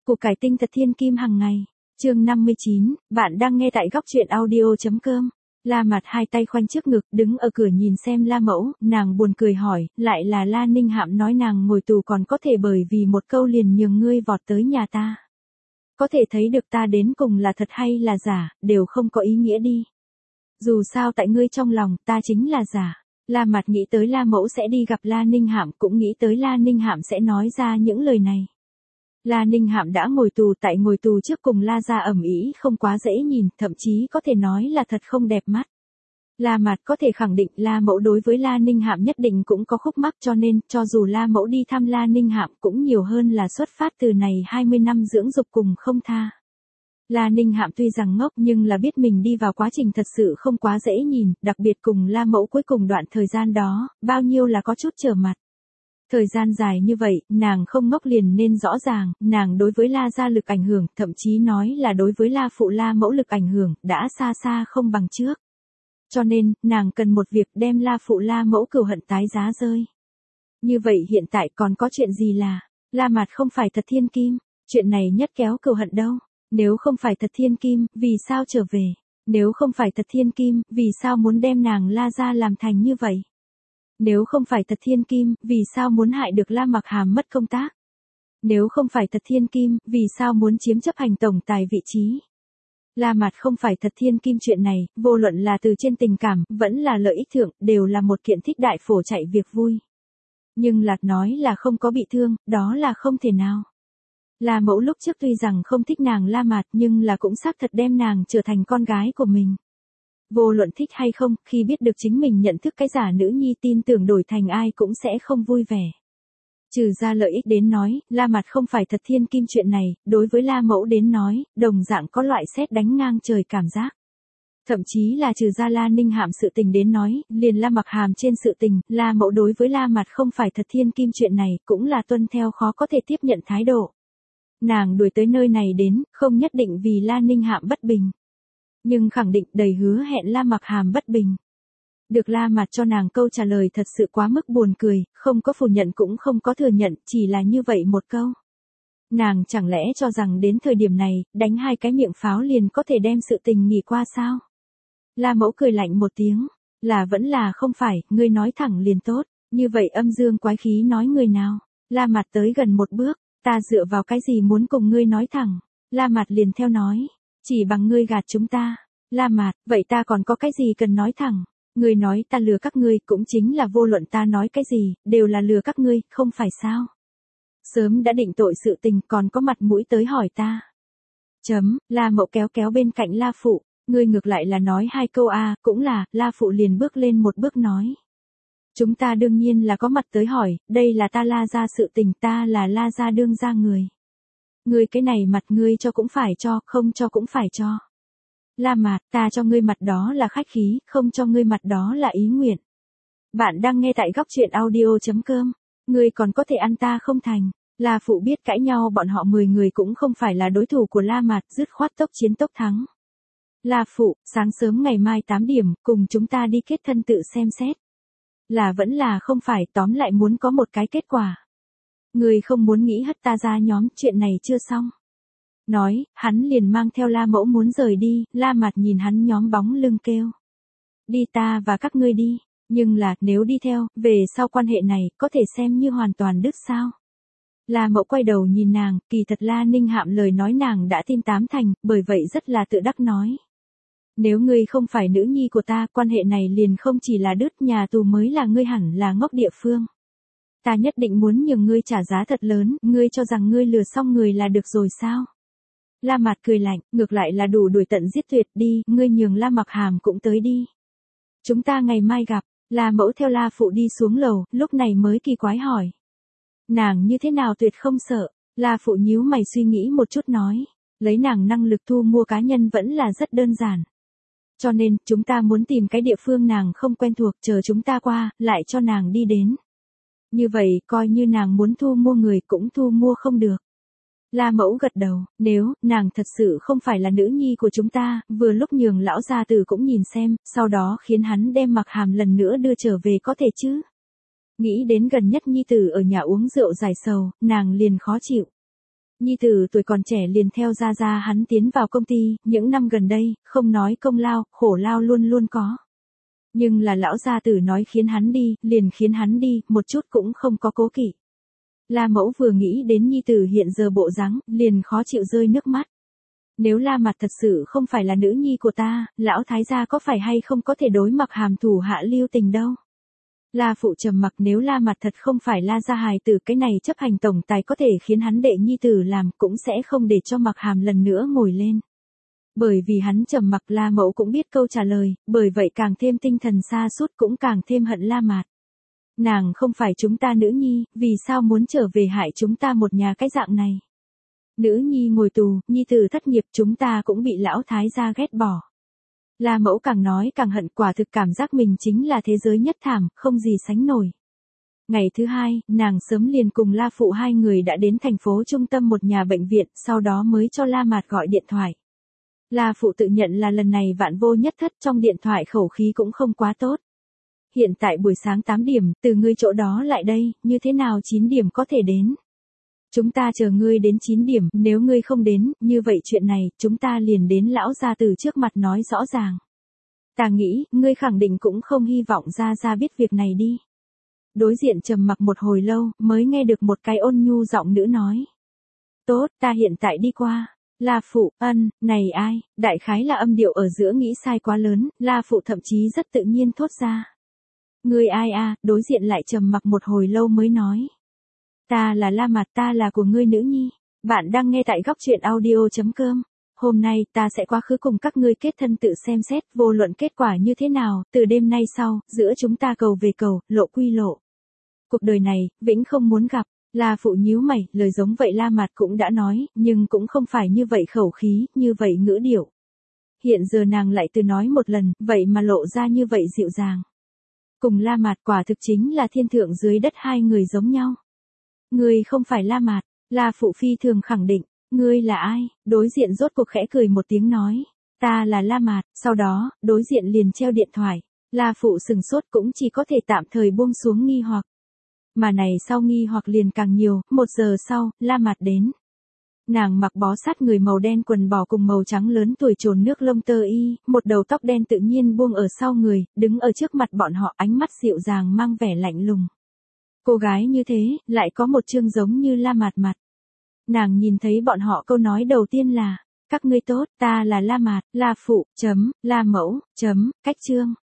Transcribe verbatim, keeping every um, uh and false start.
Củ cải tinh thật thiên kim hàng ngày. Chương năm mươi chín, bạn đang nghe tại góc truyện audio.com. La Mạt hai tay khoanh trước ngực, đứng ở cửa nhìn xem La Mẫu, nàng buồn cười hỏi, lại là La Ninh Hạm nói nàng ngồi tù còn có thể bởi vì một câu liền nhường ngươi vọt tới nhà ta. Có thể thấy được ta đến cùng là thật hay là giả, đều không có ý nghĩa đi. Dù sao tại ngươi trong lòng, ta chính là giả. La Mạt nghĩ tới La Mẫu sẽ đi gặp La Ninh Hạm, cũng nghĩ tới La Ninh Hạm sẽ nói ra những lời này. La Ninh Hạm đã ngồi tù, tại ngồi tù trước cùng La gia ầm ĩ không quá dễ nhìn, thậm chí có thể nói là thật không đẹp mắt. La Mạt có thể khẳng định La Mẫu đối với La Ninh Hạm nhất định cũng có khúc mắc, cho nên, cho dù La Mẫu đi thăm La Ninh Hạm cũng nhiều hơn là xuất phát từ này hai mươi năm dưỡng dục cùng không tha. La Ninh Hạm tuy rằng ngốc nhưng là biết mình đi vào quá trình thật sự không quá dễ nhìn, đặc biệt cùng La Mẫu cuối cùng đoạn thời gian đó, bao nhiêu là có chút trở mặt. Thời gian dài như vậy, nàng không ngốc liền nên rõ ràng, nàng đối với La gia lực ảnh hưởng, thậm chí nói là đối với La phụ La Mẫu lực ảnh hưởng, đã xa xa không bằng trước. Cho nên, nàng cần một việc đem La phụ La Mẫu cừu hận tái giá rơi. Như vậy hiện tại còn có chuyện gì là, La Mạt không phải thật thiên kim, chuyện này nhất kéo cừu hận đâu. Nếu không phải thật thiên kim, vì sao trở về? Nếu không phải thật thiên kim, vì sao muốn đem nàng La gia làm thành như vậy? Nếu không phải thật thiên kim, vì sao muốn hại được La Mặc Hàm mất công tác? Nếu không phải thật thiên kim, vì sao muốn chiếm chấp hành tổng tài vị trí? La Mạt không phải thật thiên kim chuyện này, vô luận là từ trên tình cảm, vẫn là lợi ích thượng, đều là một kiện thích đại phổ chạy việc vui. Nhưng Lạt nói là không có bị thương, đó là không thể nào. La Mẫu lúc trước tuy rằng không thích nàng La Mạt nhưng là cũng xác thật đem nàng trở thành con gái của mình. Vô luận thích hay không, khi biết được chính mình nhận thức cái giả nữ nhi tin tưởng đổi thành ai cũng sẽ không vui vẻ. Trừ ra lợi ích đến nói, La Mạt không phải thật thiên kim chuyện này, đối với La Mẫu đến nói, đồng dạng có loại sét đánh ngang trời cảm giác. Thậm chí là trừ ra La Ninh Hạm sự tình đến nói, liền La Mặc Hàm trên sự tình, La Mẫu đối với La Mạt không phải thật thiên kim chuyện này, cũng là tuân theo khó có thể tiếp nhận thái độ. Nàng đuổi tới nơi này đến, không nhất định vì La Ninh Hạm bất bình. Nhưng khẳng định đầy hứa hẹn La Mặc Hàm bất bình. Được La Mạt cho nàng câu trả lời thật sự quá mức buồn cười, không có phủ nhận cũng không có thừa nhận, chỉ là như vậy một câu. Nàng chẳng lẽ cho rằng đến thời điểm này, đánh hai cái miệng pháo liền có thể đem sự tình nghỉ qua sao? La Mẫu cười lạnh một tiếng, là vẫn là không phải, ngươi nói thẳng liền tốt, như vậy âm dương quái khí nói người nào? La Mạt tới gần một bước. Ta dựa vào cái gì muốn cùng ngươi nói thẳng? La Mạt liền theo nói. Chỉ bằng ngươi gạt chúng ta. La Mạt, vậy ta còn có cái gì cần nói thẳng? Ngươi nói ta lừa các ngươi cũng chính là vô luận ta nói cái gì, đều là lừa các ngươi, không phải sao? Sớm đã định tội sự tình còn có mặt mũi tới hỏi ta. Chấm, La Mẫu kéo kéo bên cạnh La Phụ. Ngươi ngược lại là nói hai câu a, cũng là, La Phụ liền bước lên một bước nói. Chúng ta đương nhiên là có mặt tới hỏi, đây là ta La gia sự tình, ta là La gia đương gia người. Ngươi cái này mặt ngươi cho cũng phải cho, không cho cũng phải cho. La Mạt, ta cho ngươi mặt đó là khách khí, không cho ngươi mặt đó là ý nguyện. Bạn đang nghe tại góc truyện audio.com, ngươi còn có thể ăn ta không thành. La Phụ biết cãi nhau bọn họ mười người cũng không phải là đối thủ của La Mạt, dứt khoát tốc chiến tốc thắng. La Phụ, sáng sớm ngày mai tám điểm, cùng chúng ta đi kết thân tự xem xét. Là vẫn là không phải, tóm lại muốn có một cái kết quả. Người không muốn nghĩ hất ta ra nhóm, chuyện này chưa xong. Nói, hắn liền mang theo La Mẫu muốn rời đi, La Mạt nhìn hắn nhóm bóng lưng kêu. Đi ta và các ngươi đi, nhưng là, nếu đi theo, về sau quan hệ này, có thể xem như hoàn toàn đứt sao. La Mẫu quay đầu nhìn nàng, kỳ thật La Ninh Hạm lời nói nàng đã tin tám thành, bởi vậy rất là tự đắc nói. Nếu ngươi không phải nữ nhi của ta, quan hệ này liền không chỉ là đứt, nhà tù mới là ngươi hẳn là ngốc địa phương. Ta nhất định muốn nhường ngươi trả giá thật lớn, ngươi cho rằng ngươi lừa xong người là được rồi sao? La Mạt cười lạnh, ngược lại là đủ đuổi tận giết tuyệt đi, ngươi nhường La Mặc Hàm cũng tới đi. Chúng ta ngày mai gặp, La Mẫu theo La Phụ đi xuống lầu, lúc này mới kỳ quái hỏi. Nàng như thế nào tuyệt không sợ? La Phụ nhíu mày suy nghĩ một chút nói, lấy nàng năng lực thu mua cá nhân vẫn là rất đơn giản. Cho nên, chúng ta muốn tìm cái địa phương nàng không quen thuộc, chờ chúng ta qua, lại cho nàng đi đến. Như vậy, coi như nàng muốn thu mua người cũng thu mua không được. La Mẫu gật đầu, nếu, nàng thật sự không phải là nữ nhi của chúng ta, vừa lúc nhường lão gia tử cũng nhìn xem, sau đó khiến hắn đem Mặc Hàm lần nữa đưa trở về có thể chứ. Nghĩ đến gần nhất nhi tử ở nhà uống rượu giải sầu, nàng liền khó chịu. Nhi tử tuổi còn trẻ liền theo gia gia hắn tiến vào công ty, những năm gần đây, không nói công lao, khổ lao luôn luôn có. Nhưng là lão gia tử nói khiến hắn đi, liền khiến hắn đi, một chút cũng không có cố kỵ. La Mẫu vừa nghĩ đến nhi tử hiện giờ bộ dáng, liền khó chịu rơi nước mắt. Nếu La Mạt thật sự không phải là nữ nhi của ta, lão thái gia có phải hay không có thể đối Mặc Hàm thủ hạ lưu tình đâu. La phụ trầm mặc, nếu La Mạt thật không phải La gia hài tử, cái này chấp hành tổng tài có thể khiến hắn đệ nhi tử làm, cũng sẽ không để cho Mặc Hàm lần nữa ngồi lên. Bởi vì hắn trầm mặc, La Mẫu cũng biết câu trả lời, bởi vậy càng thêm tinh thần sa sút, cũng càng thêm hận La Mạt. Nàng không phải chúng ta nữ nhi, vì sao muốn trở về hại chúng ta một nhà cái dạng này? Nữ nhi ngồi tù, nhi tử thất nghiệp, chúng ta cũng bị lão thái gia ghét bỏ. La Mẫu càng nói càng hận, quả thực cảm giác mình chính là thế giới nhất thảm, không gì sánh nổi. Ngày thứ hai, nàng sớm liền cùng La phụ hai người đã đến thành phố trung tâm một nhà bệnh viện, sau đó mới cho La Mạt gọi điện thoại. La phụ tự nhận là lần này vạn vô nhất thất, trong điện thoại khẩu khí cũng không quá tốt. Hiện tại buổi sáng tám điểm, từ ngươi chỗ đó lại đây, như thế nào chín điểm có thể đến? Chúng ta chờ ngươi đến chín điểm, nếu ngươi không đến, như vậy chuyện này, chúng ta liền đến lão gia tử trước mặt nói rõ ràng. Ta nghĩ, ngươi khẳng định cũng không hy vọng gia gia biết việc này đi. Đối diện trầm mặc một hồi lâu, mới nghe được một cái ôn nhu giọng nữ nói. Tốt, ta hiện tại đi qua. La phụ, ân, này ai, đại khái là âm điệu ở giữa nghĩ sai quá lớn, La phụ thậm chí rất tự nhiên thốt ra. Ngươi ai a? Đối diện lại trầm mặc một hồi lâu mới nói. Ta là La Mạt, ta là của ngươi nữ nhi. Bạn đang nghe tại góc truyện audio chấm com. Hôm nay ta sẽ quá khứ cùng các ngươi kết thân tự xem xét, vô luận kết quả như thế nào, từ đêm nay sau, giữa chúng ta cầu về cầu, lộ quy lộ. Cuộc đời này, vĩnh không muốn gặp. La phụ nhíu mày, lời giống vậy La Mạt cũng đã nói, nhưng cũng không phải như vậy khẩu khí, như vậy ngữ điệu. Hiện giờ nàng lại từ nói một lần, vậy mà lộ ra như vậy dịu dàng. Cùng La Mạt quả thực chính là thiên thượng dưới đất hai người giống nhau. Ngươi không phải La Mạt, La phụ phi thường khẳng định, ngươi là ai? Đối diện rốt cuộc khẽ cười một tiếng nói, ta là La Mạt, sau đó, đối diện liền treo điện thoại. La phụ sừng sốt cũng chỉ có thể tạm thời buông xuống nghi hoặc. Mà này sau nghi hoặc liền càng nhiều, một giờ sau, La Mạt đến. Nàng mặc bó sát người màu đen quần bò cùng màu trắng lớn tuổi trồn nước lông tơ y, một đầu tóc đen tự nhiên buông ở sau người, đứng ở trước mặt bọn họ, ánh mắt dịu dàng mang vẻ lạnh lùng. Cô gái như thế, lại có một chương giống như La Mạt mặt. Nàng nhìn thấy bọn họ, câu nói đầu tiên là, các ngươi tốt, ta là La Mạt, La phụ, chấm, La mẫu, chấm, cách chương.